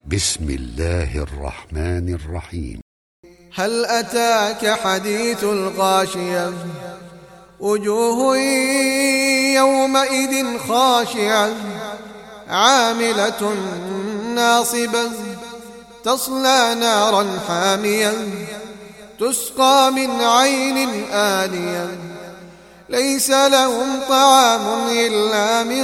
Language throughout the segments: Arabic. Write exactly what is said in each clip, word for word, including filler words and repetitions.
بسم الله الرحمن الرحيم. هل أتاك حديث الغاشية وجوه يومئذ خاشعة عاملة ناصبة تصلى نارا حامية تسقى من عين آنية ليس لهم طعام إلا من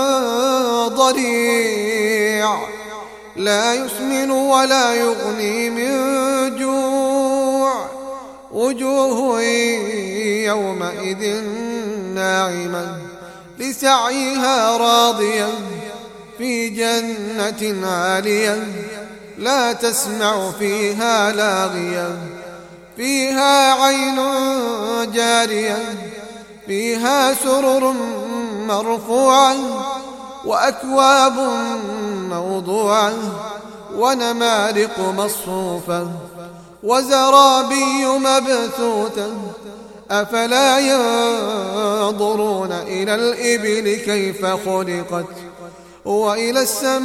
ضريع لا يسمن ولا يغني من جوع وجوه يومئذ ناعمة لسعيها راضية في جنة عالية لا تسمع فيها لاغية فيها عين جارية فيها سرر مرفوعة وأكواب موضوعة ونمارق مصفوفة وزرابي مبثوثة أفلا ينظرون إلى الإبل كيف خلقت وإلى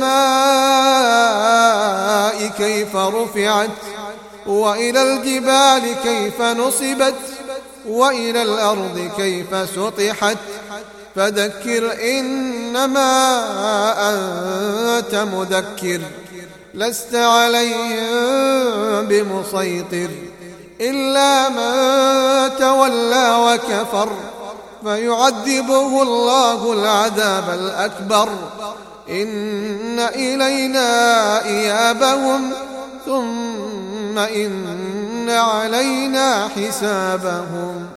السماء كيف رفعت وإلى الجبال كيف نصبت وإلى الأرض كيف سطحت فذكر إنما أنت مذكر لست عليهم بمسيطر إلا من تولى وكفر فيعذبه الله العذاب الأكبر إن إلينا إيابهم ثم إن علينا حسابهم.